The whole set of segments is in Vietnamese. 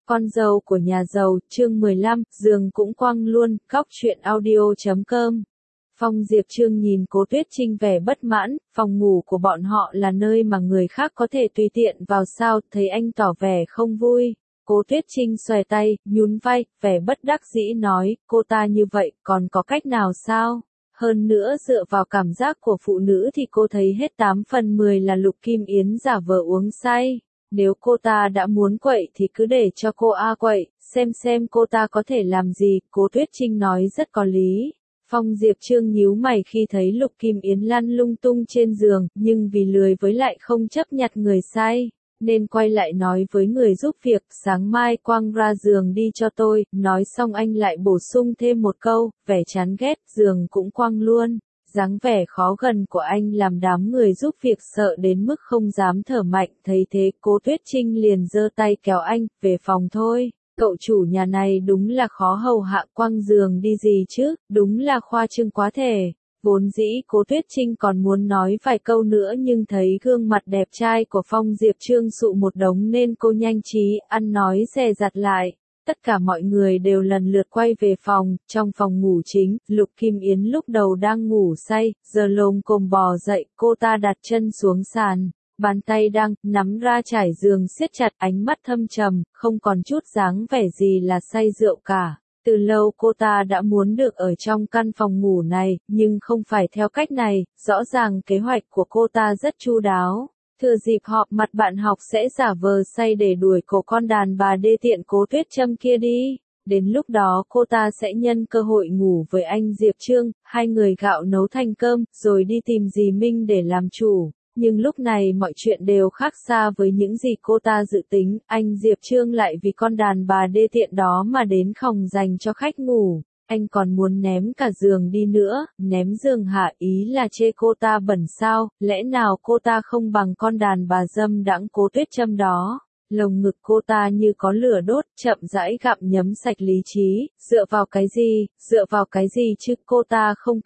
Con dâu của nhà giàu, chương 15, giường cũng quăng luôn, góc truyện audio.com. Phong Diệp Trương nhìn Cố Tuyết Trinh vẻ bất mãn, phòng ngủ của bọn họ là nơi mà người khác có thể tùy tiện vào sao, thấy anh tỏ vẻ không vui. Cố Tuyết Trinh xòe tay, nhún vai, vẻ bất đắc dĩ nói, cô ta như vậy, còn có cách nào sao? Hơn nữa dựa vào cảm giác của phụ nữ thì cô thấy hết 8 phần 10 là Lục Kim Yến giả vờ uống say. Nếu cô ta đã muốn quậy thì cứ để cho cô quậy, xem cô ta có thể làm gì, Cố Tuyết Trinh nói rất có lý. Phong Diệp Trương nhíu mày khi thấy Lục Kim Yến lăn lung tung trên giường, nhưng vì lười với lại không chấp nhặt người say, nên quay lại nói với người giúp việc, sáng mai quăng ra giường đi cho tôi, nói xong anh lại bổ sung thêm một câu, vẻ chán ghét, giường cũng quăng luôn. Dáng vẻ khó gần của anh làm đám người giúp việc sợ đến mức không dám thở mạnh, thấy thế Cố Tuyết Trinh liền giơ tay kéo anh, về phòng thôi, cậu chủ nhà này đúng là khó hầu hạ, quăng giường đi gì chứ, đúng là khoa trương quá thể. Vốn dĩ Cố Tuyết Trinh còn muốn nói vài câu nữa nhưng thấy gương mặt đẹp trai của Phong Diệp Trương sụ một đống nên cô nhanh trí ăn nói dè dặt lại. Tất cả mọi người đều lần lượt quay về phòng, trong phòng ngủ chính, Lục Kim Yến lúc đầu đang ngủ say, giờ lồm cồm bò dậy, cô ta đặt chân xuống sàn, bàn tay đang nắm ra trải giường siết chặt, ánh mắt thâm trầm, không còn chút dáng vẻ gì là say rượu cả. Từ lâu cô ta đã muốn được ở trong căn phòng ngủ này, nhưng không phải theo cách này, rõ ràng kế hoạch của cô ta rất chu đáo. Thừa dịp họp mặt bạn học sẽ giả vờ say để đuổi cổ con đàn bà đê tiện Cố Tuyết Trâm kia đi. Đến lúc đó cô ta sẽ nhân cơ hội ngủ với anh Diệp Trương, hai người gạo nấu thành cơm, rồi đi tìm dì Minh để làm chủ. Nhưng lúc này mọi chuyện đều khác xa với những gì cô ta dự tính, anh Diệp Trương lại vì con đàn bà đê tiện đó mà đến phòng dành cho khách ngủ. Anh còn muốn ném cả giường đi nữa, ném giường hả, ý là chê cô ta bẩn sao, lẽ nào cô ta không bằng con đàn bà dâm đãng Cố Tuyết Trâm đó. Lồng ngực cô ta như có lửa đốt, chậm rãi gặm nhấm sạch lý trí, dựa vào cái gì chứ, cô ta không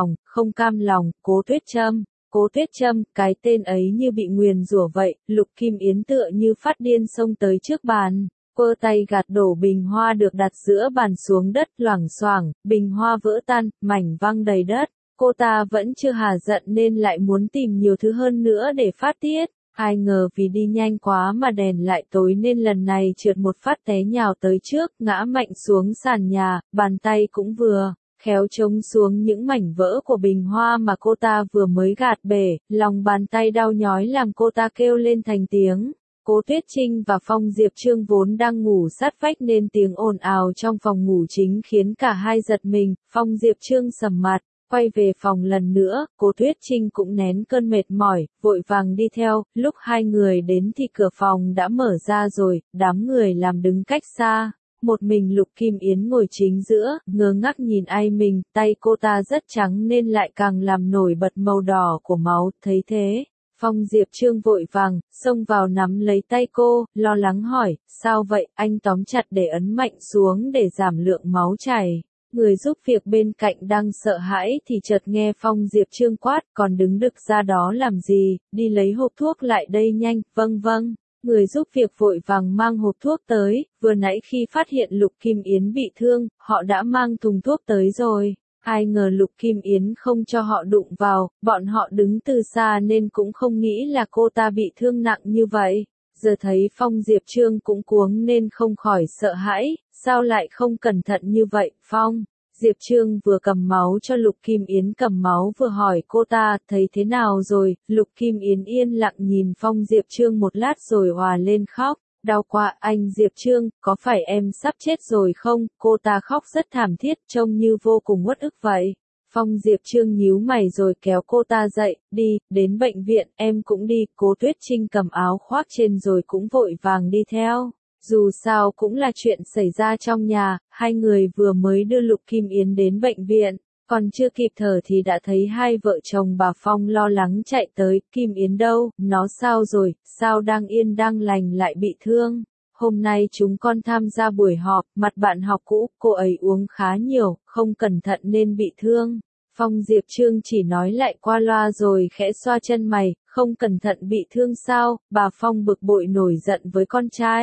cam lòng, Cố Tuyết Trâm. Cố Tuyết Trâm, cái tên ấy như bị nguyền rủa vậy, Lục Kim Yến tựa như phát điên xông tới trước bàn. Quơ tay gạt đổ bình hoa được đặt giữa bàn xuống đất, loảng xoảng, bình hoa vỡ tan, mảnh văng đầy đất. Cô ta vẫn chưa hả giận nên lại muốn tìm nhiều thứ hơn nữa để phát tiết. Ai ngờ vì đi nhanh quá mà đèn lại tối nên lần này trượt một phát té nhào tới trước, ngã mạnh xuống sàn nhà, bàn tay cũng vừa khéo chống xuống những mảnh vỡ của bình hoa mà cô ta vừa mới gạt bể, lòng bàn tay đau nhói làm cô ta kêu lên thành tiếng. Cố Tuyết Trinh và Phong Diệp Trương vốn đang ngủ sát vách nên tiếng ồn ào trong phòng ngủ chính khiến cả hai giật mình, Phong Diệp Trương sầm mặt, quay về phòng lần nữa, Cố Tuyết Trinh cũng nén cơn mệt mỏi, vội vàng đi theo, lúc hai người đến thì cửa phòng đã mở ra rồi, đám người làm đứng cách xa. Một mình Lục Kim Yến ngồi chính giữa, ngơ ngác nhìn ai mình, tay cô ta rất trắng nên lại càng làm nổi bật màu đỏ của máu, thấy thế. Phong Diệp Trương vội vàng, xông vào nắm lấy tay cô, lo lắng hỏi, sao vậy, anh tóm chặt để ấn mạnh xuống để giảm lượng máu chảy. Người giúp việc bên cạnh đang sợ hãi thì chợt nghe Phong Diệp Trương quát, còn đứng đực ra đó làm gì, đi lấy hộp thuốc lại đây nhanh, vâng. Người giúp việc vội vàng mang hộp thuốc tới, vừa nãy khi phát hiện Lục Kim Yến bị thương, họ đã mang thùng thuốc tới rồi. Ai ngờ Lục Kim Yến không cho họ đụng vào, bọn họ đứng từ xa nên cũng không nghĩ là cô ta bị thương nặng như vậy. Giờ thấy Phong Diệp Trương cũng cuống nên không khỏi sợ hãi, sao lại không cẩn thận như vậy, Phong? Diệp Trương vừa cầm máu cho Lục Kim Yến cầm máu vừa hỏi cô ta, thấy thế nào rồi, Lục Kim Yến yên lặng nhìn Phong Diệp Trương một lát rồi òa lên khóc, đau quá anh Diệp Trương, có phải em sắp chết rồi không, cô ta khóc rất thảm thiết, trông như vô cùng uất ức vậy. Phong Diệp Trương nhíu mày rồi kéo cô ta dậy, đi, đến bệnh viện, em cũng đi, Cố Tuyết Trinh cầm áo khoác trên rồi cũng vội vàng đi theo. Dù sao cũng là chuyện xảy ra trong nhà, hai người vừa mới đưa Lục Kim Yến đến bệnh viện, còn chưa kịp thở thì đã thấy hai vợ chồng bà Phong lo lắng chạy tới, Kim Yến đâu, nó sao rồi, sao đang yên đang lành lại bị thương. Hôm nay chúng con tham gia buổi họp, mặt bạn học cũ, cô ấy uống khá nhiều, không cẩn thận nên bị thương. Phong Diệp Trương chỉ nói lại qua loa rồi khẽ xoa chân mày, không cẩn thận bị thương sao, bà Phong bực bội nổi giận với con trai.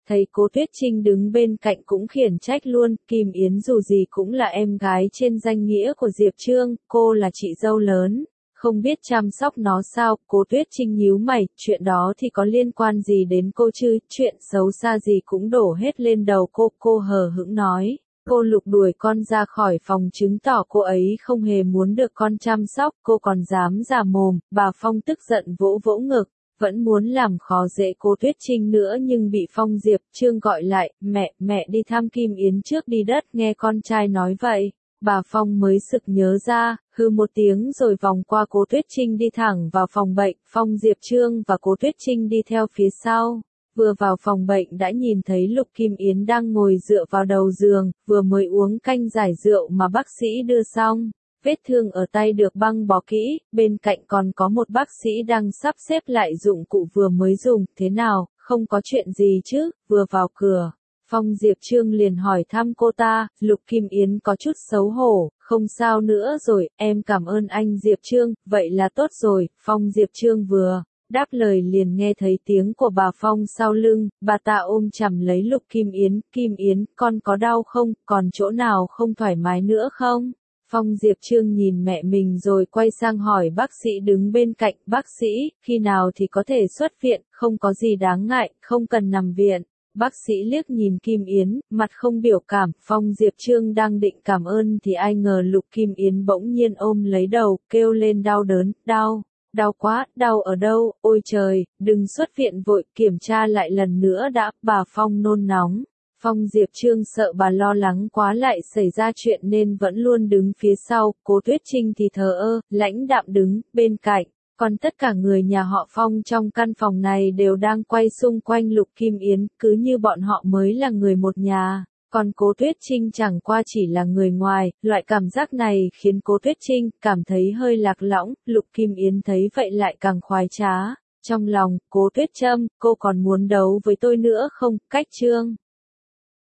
Thấy Cố Tuyết Trinh đứng bên cạnh cũng khiển trách luôn, Kim Yến dù gì cũng là em gái trên danh nghĩa của Diệp Trương, cô là chị dâu lớn, không biết chăm sóc nó sao, Cố Tuyết Trinh nhíu mày, chuyện đó thì có liên quan gì đến cô chứ, chuyện xấu xa gì cũng đổ hết lên đầu cô hờ hững nói. Cô Lục đuổi con ra khỏi phòng chứng tỏ cô ấy không hề muốn được con chăm sóc, cô còn dám giả mồm, bà Phong tức giận vỗ vỗ ngực, vẫn muốn làm khó dễ Cố Tuyết Trinh nữa nhưng bị Phong Diệp Trương gọi lại, mẹ đi thăm Kim Yến trước đi đất, nghe con trai nói vậy. Bà Phong mới sực nhớ ra, hừ một tiếng rồi vòng qua Cố Tuyết Trinh đi thẳng vào phòng bệnh, Phong Diệp Trương và Cố Tuyết Trinh đi theo phía sau. Vừa vào phòng bệnh đã nhìn thấy Lục Kim Yến đang ngồi dựa vào đầu giường, vừa mới uống canh giải rượu mà bác sĩ đưa xong. Vết thương ở tay được băng bó kỹ, bên cạnh còn có một bác sĩ đang sắp xếp lại dụng cụ vừa mới dùng, thế nào, không có chuyện gì chứ, vừa vào cửa. Phong Diệp Trương liền hỏi thăm cô ta, Lục Kim Yến có chút xấu hổ, không sao nữa rồi, em cảm ơn anh Diệp Trương, vậy là tốt rồi, Phong Diệp Trương vừa đáp lời liền nghe thấy tiếng của bà Phong sau lưng, bà ta ôm chầm lấy Lục Kim Yến, con có đau không, còn chỗ nào không thoải mái nữa không? Phong Diệp Trương nhìn mẹ mình rồi quay sang hỏi bác sĩ đứng bên cạnh, bác sĩ, khi nào thì có thể xuất viện, không có gì đáng ngại, không cần nằm viện. Bác sĩ liếc nhìn Kim Yến, mặt không biểu cảm, Phong Diệp Trương đang định cảm ơn thì ai ngờ Lục Kim Yến bỗng nhiên ôm lấy đầu, kêu lên đau đớn, đau quá, đau ở đâu, ôi trời, đừng xuất viện vội, kiểm tra lại lần nữa đã, bà Phong nôn nóng. Phong Diệp Trương sợ bà lo lắng quá lại xảy ra chuyện nên vẫn luôn đứng phía sau, Cố Tuyết Trinh thì thờ ơ, lãnh đạm đứng bên cạnh. Còn tất cả người nhà họ Phong trong căn phòng này đều đang quay xung quanh Lục Kim Yến, cứ như bọn họ mới là người một nhà. Còn Cố Tuyết Trinh chẳng qua chỉ là người ngoài, loại cảm giác này khiến Cố Tuyết Trinh cảm thấy hơi lạc lõng, Lục Kim Yến thấy vậy lại càng khoái trá. Trong lòng, Cố Tuyết Trâm, cô còn muốn đấu với tôi nữa không, cách Trương.